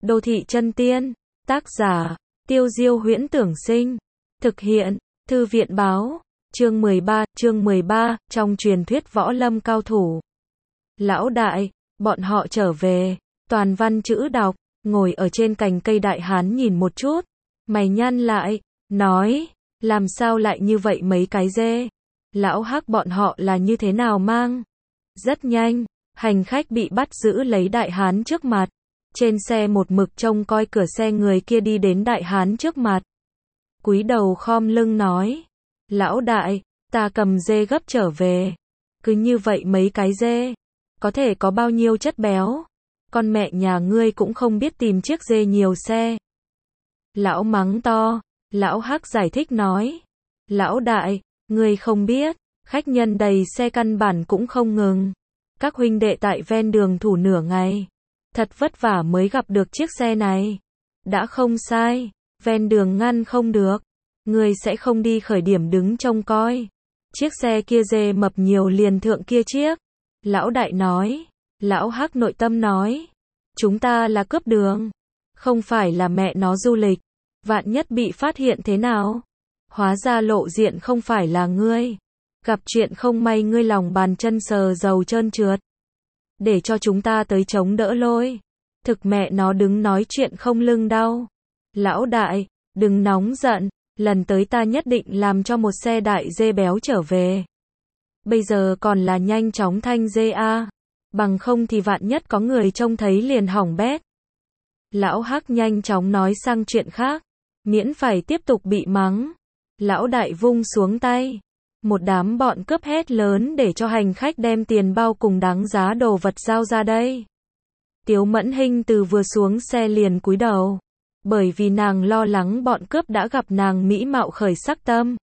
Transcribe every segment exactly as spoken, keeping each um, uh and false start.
Đô thị chân tiên, tác giả, Tiêu Diêu Huyễn Tưởng Sinh, thực hiện, Thư viện báo, chương mười ba, chương mười ba, trong truyền thuyết võ lâm cao thủ. Lão đại, bọn họ trở về, toàn văn chữ đọc, ngồi ở trên cành cây đại hán nhìn một chút, mày nhăn lại, nói, làm sao lại như vậy mấy cái dê? Lão Hắc bọn họ là như thế nào mang? Rất nhanh, hành khách bị bắt giữ lấy đại hán trước mặt. Trên xe một mực trông coi cửa xe người kia đi đến đại hán trước mặt. Cúi đầu khom lưng nói, lão đại, ta cầm dê gấp trở về. Cứ như vậy mấy cái dê, có thể có bao nhiêu chất béo? Con mẹ nhà ngươi cũng không biết tìm chiếc dê nhiều xe. Lão mắng to, lão Hắc giải thích nói, lão đại, ngươi không biết, khách nhân đầy xe căn bản cũng không ngừng. Các huynh đệ tại ven đường thủ nửa ngày. Thật vất vả mới gặp được chiếc xe này. Đã không sai, ven đường ngăn không được. Người sẽ không đi khởi điểm đứng trông coi. Chiếc xe kia dê mập nhiều liền thượng kia chiếc. Lão đại nói, lão Hắc nội tâm nói, chúng ta là cướp đường, không phải là mẹ nó du lịch. Vạn nhất bị phát hiện thế nào? Hóa ra lộ diện không phải là ngươi. Gặp chuyện không may ngươi lòng bàn chân sờ dầu trơn trượt. Để cho chúng ta tới chống đỡ lôi. Thực mẹ nó đứng nói chuyện không lưng đau. Lão đại, đừng nóng giận, lần tới ta nhất định làm cho một xe đại dê béo trở về. Bây giờ còn là nhanh chóng thanh dê a, bằng không thì vạn nhất có người trông thấy liền hỏng bét. Lão Hắc nhanh chóng nói sang chuyện khác, miễn phải tiếp tục bị mắng. Lão đại vung xuống tay. Một đám bọn cướp hét lớn để cho hành khách đem tiền bao cùng đáng giá đồ vật giao ra đây. Tiếu Mẫn Hinh từ vừa xuống xe liền cúi đầu. Bởi vì nàng lo lắng bọn cướp đã gặp nàng mỹ mạo khởi sắc tâm.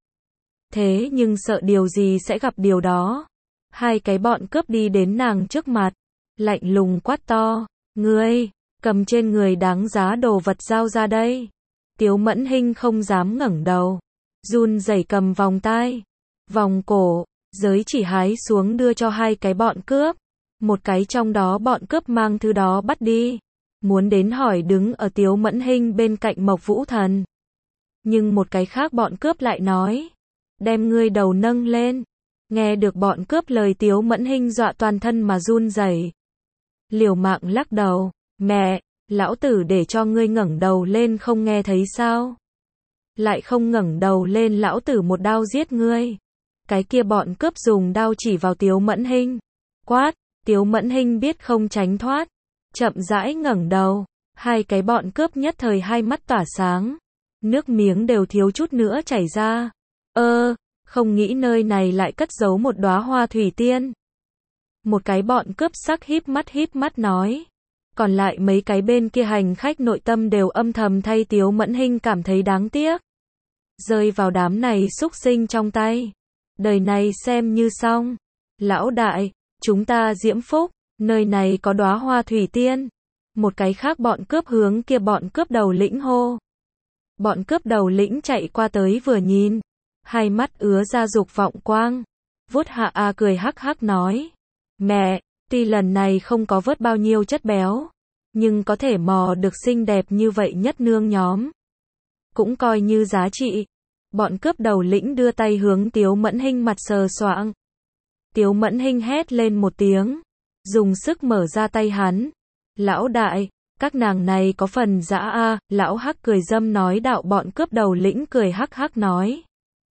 Thế nhưng sợ điều gì sẽ gặp điều đó. Hai cái bọn cướp đi đến nàng trước mặt. Lạnh lùng quát to. Ngươi, cầm trên người đáng giá đồ vật giao ra đây. Tiếu Mẫn Hinh không dám ngẩng đầu. Run rẩy cầm vòng tai. Vòng cổ, giới chỉ hái xuống đưa cho hai cái bọn cướp. Một cái trong đó bọn cướp mang thứ đó bắt đi. Muốn đến hỏi đứng ở Tiếu Mẫn Hinh bên cạnh Mộc Vũ Thần. Nhưng một cái khác bọn cướp lại nói. Đem ngươi đầu nâng lên. Nghe được bọn cướp lời Tiếu Mẫn Hinh dọa toàn thân mà run rẩy. Liều mạng lắc đầu. Mẹ, lão tử để cho ngươi ngẩng đầu lên không nghe thấy sao? Lại không ngẩng đầu lên lão tử một đao giết ngươi. Cái kia bọn cướp dùng đao chỉ vào Tiếu Mẫn Hinh. Quát, Tiếu Mẫn Hinh biết không tránh thoát. Chậm rãi ngẩng đầu. Hai cái bọn cướp nhất thời hai mắt tỏa sáng. Nước miếng đều thiếu chút nữa chảy ra. Ơ, không nghĩ nơi này lại cất giấu một đóa hoa thủy tiên. Một cái bọn cướp sắc híp mắt híp mắt nói. Còn lại mấy cái bên kia hành khách nội tâm đều âm thầm thay Tiếu Mẫn Hinh cảm thấy đáng tiếc. Rơi vào đám này xúc sinh trong tay. Đời này xem như xong. Lão đại, chúng ta diễm phúc, nơi này có đóa hoa thủy tiên. Một cái khác bọn cướp hướng kia bọn cướp đầu lĩnh hô. Bọn cướp đầu lĩnh chạy qua tới vừa nhìn. Hai mắt ứa ra dục vọng quang. Vuốt hạ a cười hắc hắc nói. Mẹ, tuy lần này không có vớt bao nhiêu chất béo. Nhưng có thể mò được xinh đẹp như vậy nhất nương nhóm. Cũng coi như giá trị. Bọn cướp đầu lĩnh đưa tay hướng Tiếu Mẫn Hinh mặt sờ soạng. Tiếu Mẫn Hinh hét lên một tiếng. Dùng sức mở ra tay hắn. Lão đại, các nàng này có phần dã a. Lão Hắc cười dâm nói đạo bọn cướp đầu lĩnh cười hắc hắc nói.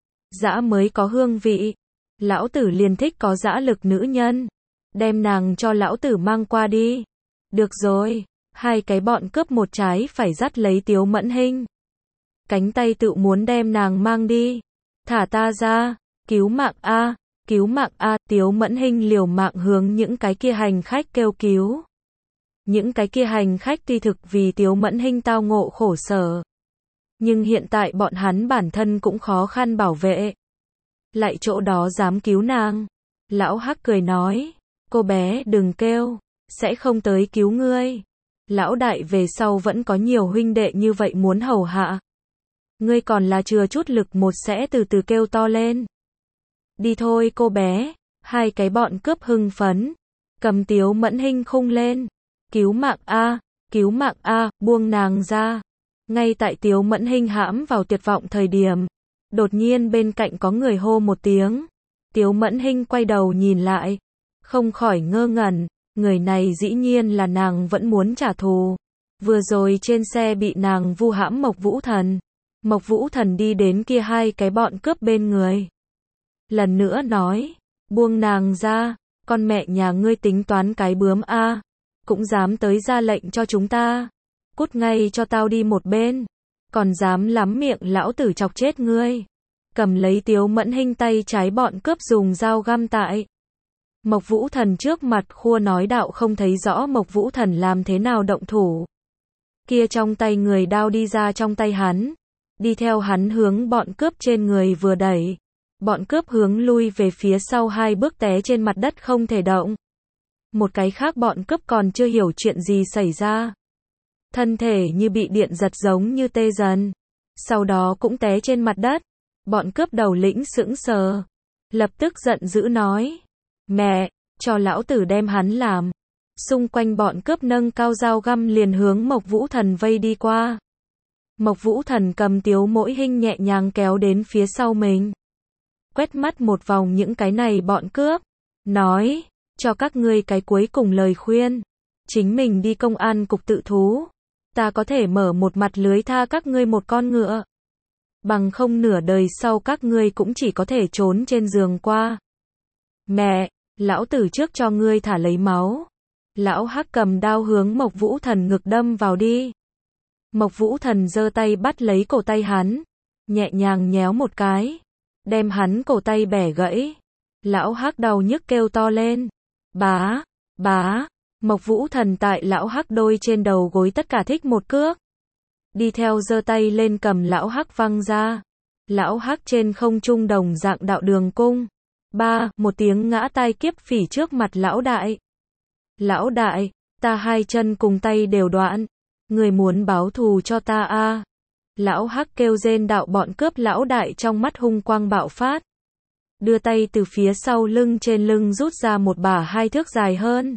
Dã mới có hương vị. Lão tử liền thích có dã lực nữ nhân. Đem nàng cho lão tử mang qua đi. Được rồi. Hai cái bọn cướp một trái phải dắt lấy Tiếu Mẫn Hinh. Cánh tay tự muốn đem nàng mang đi. Thả ta ra, cứu mạng a, cứu mạng a, Tiếu Mẫn Hinh liều mạng hướng những cái kia hành khách kêu cứu. Những cái kia hành khách tuy thực vì Tiếu Mẫn Hinh tao ngộ khổ sở. Nhưng hiện tại bọn hắn bản thân cũng khó khăn bảo vệ. Lại chỗ đó dám cứu nàng. Lão Hắc cười nói, cô bé đừng kêu, sẽ không tới cứu ngươi. Lão đại về sau vẫn có nhiều huynh đệ như vậy muốn hầu hạ. Ngươi còn là chừa chút lực một sẽ từ từ kêu to lên. Đi thôi cô bé. Hai cái bọn cướp hưng phấn. Cầm Tiếu Mẫn Hinh khung lên. Cứu mạng a, cứu mạng a, buông nàng ra. Ngay tại Tiếu Mẫn Hinh hãm vào tuyệt vọng thời điểm, đột nhiên bên cạnh có người hô một tiếng. Tiếu Mẫn Hinh quay đầu nhìn lại, không khỏi ngơ ngẩn, người này dĩ nhiên là nàng vẫn muốn trả thù. Vừa rồi trên xe bị nàng vu hãm Mộc Vũ Thần. Mộc Vũ Thần đi đến kia hai cái bọn cướp bên người. Lần nữa nói, buông nàng ra, con mẹ nhà ngươi tính toán cái bướm a, cũng dám tới ra lệnh cho chúng ta. Cút ngay cho tao đi một bên, còn dám lắm miệng lão tử chọc chết ngươi. Cầm lấy Tiếu Mẫn Hinh tay trái bọn cướp dùng dao găm tại Mộc Vũ Thần trước mặt khua nói đạo không thấy rõ Mộc Vũ Thần làm thế nào động thủ. Kia trong tay người đao đi ra trong tay hắn, đi theo hắn hướng bọn cướp trên người vừa đẩy. Bọn cướp hướng lui về phía sau hai bước té trên mặt đất không thể động. Một cái khác bọn cướp còn chưa hiểu chuyện gì xảy ra. Thân thể như bị điện giật giống như tê dần. Sau đó cũng té trên mặt đất. Bọn cướp đầu lĩnh sững sờ. Lập tức giận dữ nói. Mẹ, cho lão tử đem hắn làm. Xung quanh bọn cướp nâng cao dao găm liền hướng Mộc Vũ Thần vây đi qua. Mộc Vũ Thần cầm Tiếu Mẫn Hinh nhẹ nhàng kéo đến phía sau mình. Quét mắt một vòng những cái này bọn cướp. Nói, cho các ngươi cái cuối cùng lời khuyên. Chính mình đi công an cục tự thú. Ta có thể mở một mặt lưới tha các ngươi một con ngựa. Bằng không nửa đời sau các ngươi cũng chỉ có thể trốn trên giường qua. Mẹ, lão tử trước cho ngươi thả lấy máu. Lão Hắc cầm đao hướng Mộc Vũ Thần ngực đâm vào đi. Mộc Vũ Thần giơ tay bắt lấy cổ tay hắn, nhẹ nhàng nhéo một cái, đem hắn cổ tay bẻ gãy. Lão Hắc đau nhức kêu to lên. Bá, bá, Mộc Vũ Thần tại lão Hắc đôi trên đầu gối tất cả thích một cước. Đi theo giơ tay lên cầm lão Hắc văng ra. Lão Hắc trên không trung đồng dạng đạo đường cung. Ba, một tiếng ngã tai kiếp phỉ trước mặt lão đại. Lão đại, ta hai chân cùng tay đều đoạn. Người muốn báo thù cho ta a? À. Lão Hắc kêu rên đạo bọn cướp lão đại trong mắt hung quang bạo phát. Đưa tay từ phía sau lưng trên lưng rút ra một bả hai thước dài hơn.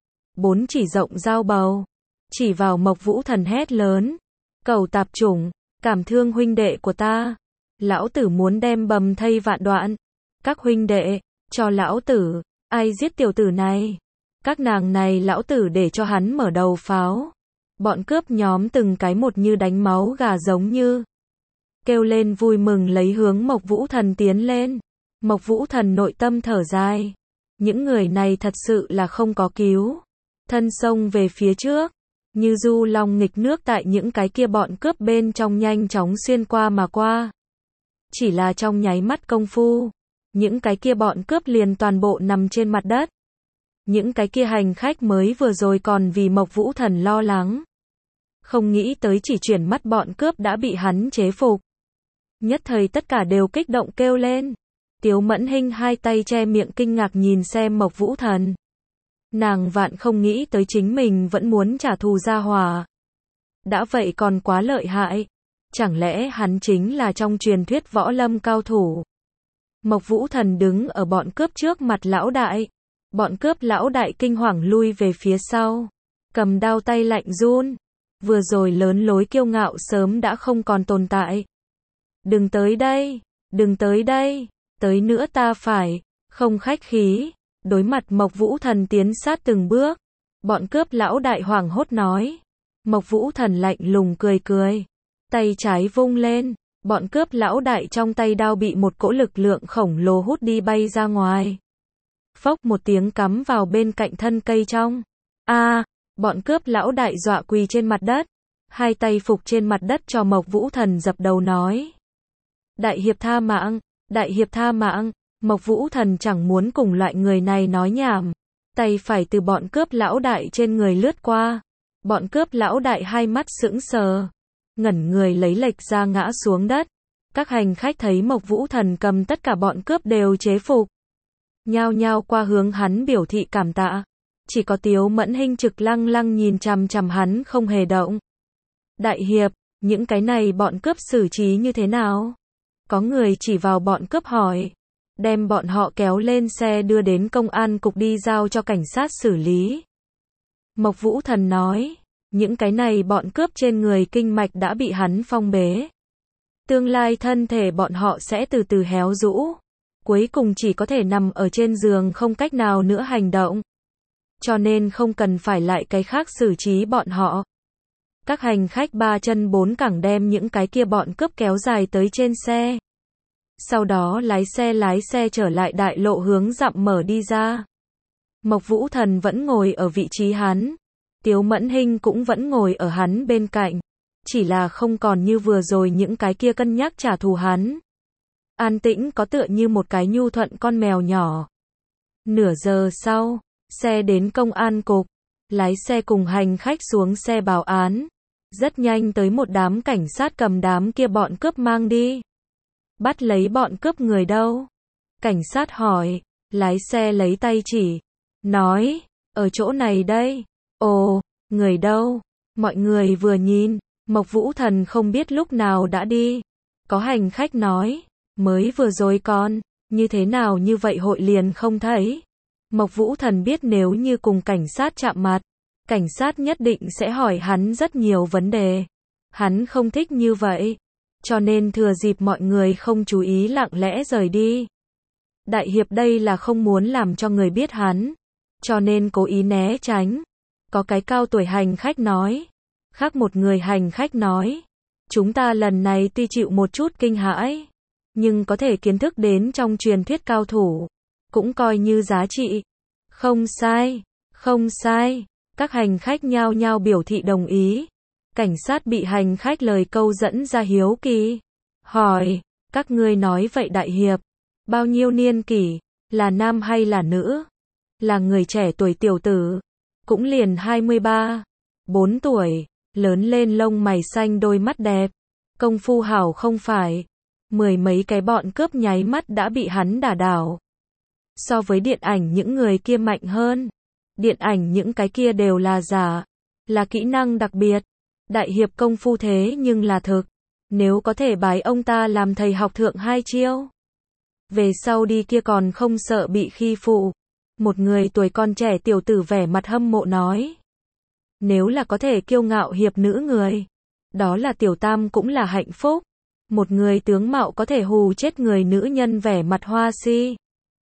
Bốn chỉ rộng dao bầu. Chỉ vào Mộc Vũ Thần hét lớn. Cẩu tạp chủng, cảm thương huynh đệ của ta. Lão tử muốn đem bầm thây vạn đoạn. Các huynh đệ, cho lão tử, ai giết tiểu tử này? Các nàng này lão tử để cho hắn mở đầu pháo. Bọn cướp nhóm từng cái một như đánh máu gà giống như. Kêu lên vui mừng lấy hướng Mộc Vũ Thần tiến lên. Mộc Vũ Thần nội tâm thở dài. Những người này thật sự là không có cứu. Thân sông về phía trước. Như du long nghịch nước tại những cái kia bọn cướp bên trong nhanh chóng xuyên qua mà qua. Chỉ là trong nháy mắt công phu. Những cái kia bọn cướp liền toàn bộ nằm trên mặt đất. Những cái kia hành khách mới vừa rồi còn vì Mộc Vũ Thần lo lắng. Không nghĩ tới chỉ chuyển mắt bọn cướp đã bị hắn chế phục. Nhất thời tất cả đều kích động kêu lên. Tiếu Mẫn Hinh hai tay che miệng kinh ngạc nhìn xem Mộc Vũ Thần. Nàng vạn không nghĩ tới chính mình vẫn muốn trả thù gia hỏa. Đã vậy còn quá lợi hại. Chẳng lẽ hắn chính là trong truyền thuyết võ lâm cao thủ? Mộc Vũ Thần đứng ở bọn cướp trước mặt lão đại. Bọn cướp lão đại kinh hoàng lui về phía sau. Cầm đao tay lạnh run. Vừa rồi lớn lối kiêu ngạo sớm đã không còn tồn tại. Đừng tới đây, đừng tới đây, tới nữa ta phải, không khách khí. Đối mặt Mộc Vũ Thần tiến sát từng bước. Bọn cướp lão đại hoảng hốt nói. Mộc Vũ Thần lạnh lùng cười cười. Tay trái vung lên. Bọn cướp lão đại trong tay đao bị một cỗ lực lượng khổng lồ hút đi bay ra ngoài. Phốc một tiếng cắm vào bên cạnh thân cây trong. A, à, bọn cướp lão đại dọa quỳ trên mặt đất. Hai tay phục trên mặt đất cho Mộc Vũ Thần dập đầu nói. Đại hiệp tha mạng, đại hiệp tha mạng. Mộc Vũ Thần chẳng muốn cùng loại người này nói nhảm. Tay phải từ bọn cướp lão đại trên người lướt qua. Bọn cướp lão đại hai mắt sững sờ. Ngẩn người lấy lệch ra ngã xuống đất. Các hành khách thấy Mộc Vũ Thần cầm tất cả bọn cướp đều chế phục. Nhao nhao qua hướng hắn biểu thị cảm tạ. Chỉ có Tiếu Mẫn Hinh trực lăng lăng nhìn chằm chằm hắn không hề động. Đại hiệp, những cái này bọn cướp xử trí như thế nào? Có người chỉ vào bọn cướp hỏi. Đem bọn họ kéo lên xe đưa đến công an cục đi giao cho cảnh sát xử lý. Mộc Vũ Thần nói. Những cái này bọn cướp trên người kinh mạch đã bị hắn phong bế. Tương lai thân thể bọn họ sẽ từ từ héo rũ. Cuối cùng chỉ có thể nằm ở trên giường không cách nào nữa hành động. Cho nên không cần phải lại cái khác xử trí bọn họ. Các hành khách ba chân bốn cẳng đem những cái kia bọn cướp kéo dài tới trên xe. Sau đó lái xe lái xe trở lại đại lộ hướng dặm mở đi ra. Mộc Vũ Thần vẫn ngồi ở vị trí hắn. Tiếu Mẫn Hinh cũng vẫn ngồi ở hắn bên cạnh. Chỉ là không còn như vừa rồi những cái kia cân nhắc trả thù hắn. An tĩnh có tựa như một cái nhu thuận con mèo nhỏ. Nửa giờ sau, xe đến công an cục. Lái xe cùng hành khách xuống xe báo án. Rất nhanh tới một đám cảnh sát cầm đám kia bọn cướp mang đi. Bắt lấy bọn cướp người đâu? Cảnh sát hỏi. Lái xe lấy tay chỉ. Nói, ở chỗ này đây. Ồ, người đâu? Mọi người vừa nhìn, Mộc Vũ Thần không biết lúc nào đã đi. Có hành khách nói, mới vừa rồi con, như thế nào như vậy hội liền không thấy. Mộc Vũ Thần biết nếu như cùng cảnh sát chạm mặt, cảnh sát nhất định sẽ hỏi hắn rất nhiều vấn đề. Hắn không thích như vậy, cho nên thừa dịp mọi người không chú ý lặng lẽ rời đi. Đại hiệp đây là không muốn làm cho người biết hắn, cho nên cố ý né tránh. Có cái cao tuổi hành khách nói. Khác một người hành khách nói. Chúng ta lần này tuy chịu một chút kinh hãi, nhưng có thể kiến thức đến trong truyền thuyết cao thủ. Cũng coi như giá trị. Không sai, không sai. Các hành khách nhao nhao biểu thị đồng ý. Cảnh sát bị hành khách lời câu dẫn ra hiếu kỳ. Hỏi, các ngươi nói vậy đại hiệp. Bao nhiêu niên kỷ, là nam hay là nữ? Là người trẻ tuổi tiểu tử. Cũng liền hai mươi ba, bốn tuổi, lớn lên lông mày xanh đôi mắt đẹp. Công phu hảo không phải. Mười mấy cái bọn cướp nháy mắt đã bị hắn đả đảo. So với điện ảnh những người kia mạnh hơn. Điện ảnh những cái kia đều là giả. Là kỹ năng đặc biệt. Đại hiệp công phu thế nhưng là thực. Nếu có thể bái ông ta làm thầy học thượng hai chiêu. Về sau đi kia còn không sợ bị khi phụ. Một người tuổi còn trẻ tiểu tử vẻ mặt hâm mộ nói. Nếu là có thể kiêu ngạo hiệp nữ người. Đó là tiểu tam cũng là hạnh phúc. Một người tướng mạo có thể hù chết người nữ nhân vẻ mặt hoa si.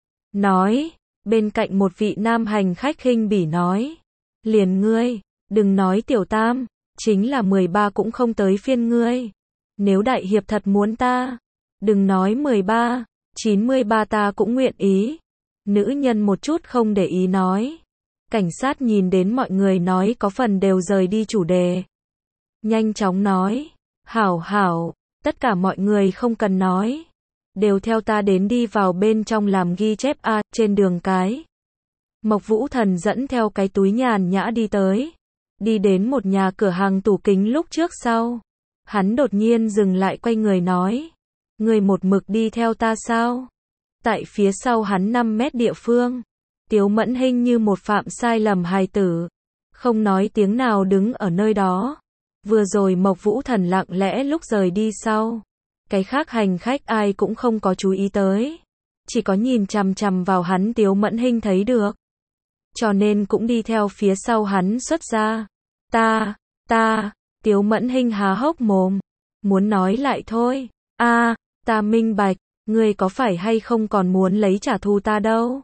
Nói. Bên cạnh một vị nam hành khách khinh bỉ nói. Liền ngươi. Đừng nói tiểu tam. Chính là mười ba cũng không tới phiên ngươi. Nếu đại hiệp thật muốn ta. Đừng nói mười ba. chín mươi ba ta cũng nguyện ý. Nữ nhân một chút không để ý nói. Cảnh sát nhìn đến mọi người nói có phần đều rời đi chủ đề. Nhanh chóng nói. Hảo hảo, tất cả mọi người không cần nói. Đều theo ta đến đi vào bên trong làm ghi chép a trên đường cái. Mộc Vũ Thần dẫn theo cái túi nhàn nhã đi tới. Đi đến một nhà cửa hàng tủ kính lúc trước sau. Hắn đột nhiên dừng lại quay người nói. Người một mực đi theo ta sao? Tại phía sau hắn năm mét địa phương. Tiếu Mẫn Hinh như một phạm sai lầm hài tử. Không nói tiếng nào đứng ở nơi đó. Vừa rồi Mộc Vũ Thần lặng lẽ lúc rời đi sau. Cái khác hành khách ai cũng không có chú ý tới. Chỉ có nhìn chằm chằm vào hắn Tiếu Mẫn Hinh thấy được. Cho nên cũng đi theo phía sau hắn xuất ra. Ta, ta, Tiếu Mẫn Hinh há hốc mồm. Muốn nói lại thôi. A, ta minh bạch. Ngươi có phải hay không còn muốn lấy trả thù ta đâu?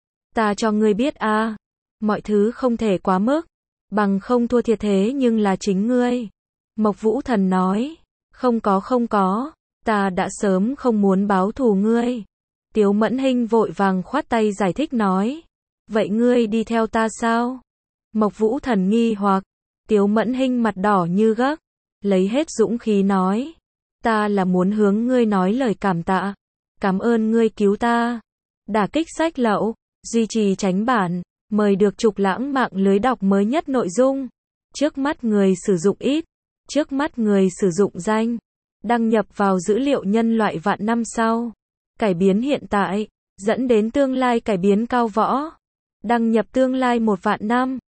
Ta cho ngươi biết a, à, mọi thứ không thể quá mức, bằng không thua thiệt thế nhưng là chính ngươi. Mộc Vũ Thần nói, không có không có, ta đã sớm không muốn báo thù ngươi. Tiếu Mẫn Hinh vội vàng khoát tay giải thích nói, vậy ngươi đi theo ta sao? Mộc Vũ Thần nghi hoặc, Tiếu Mẫn Hinh mặt đỏ như gấc, lấy hết dũng khí nói, ta là muốn hướng ngươi nói lời cảm tạ. Cảm ơn ngươi cứu ta. Đả kích sách lậu, duy trì tránh bản, mời được trục lãng mạng lưới đọc mới nhất nội dung. Trước mắt người sử dụng ít, trước mắt người sử dụng danh. Đăng nhập vào dữ liệu nhân loại vạn năm sau. Cải biến hiện tại, dẫn đến tương lai cải biến cao võ. Đăng nhập tương lai một vạn năm.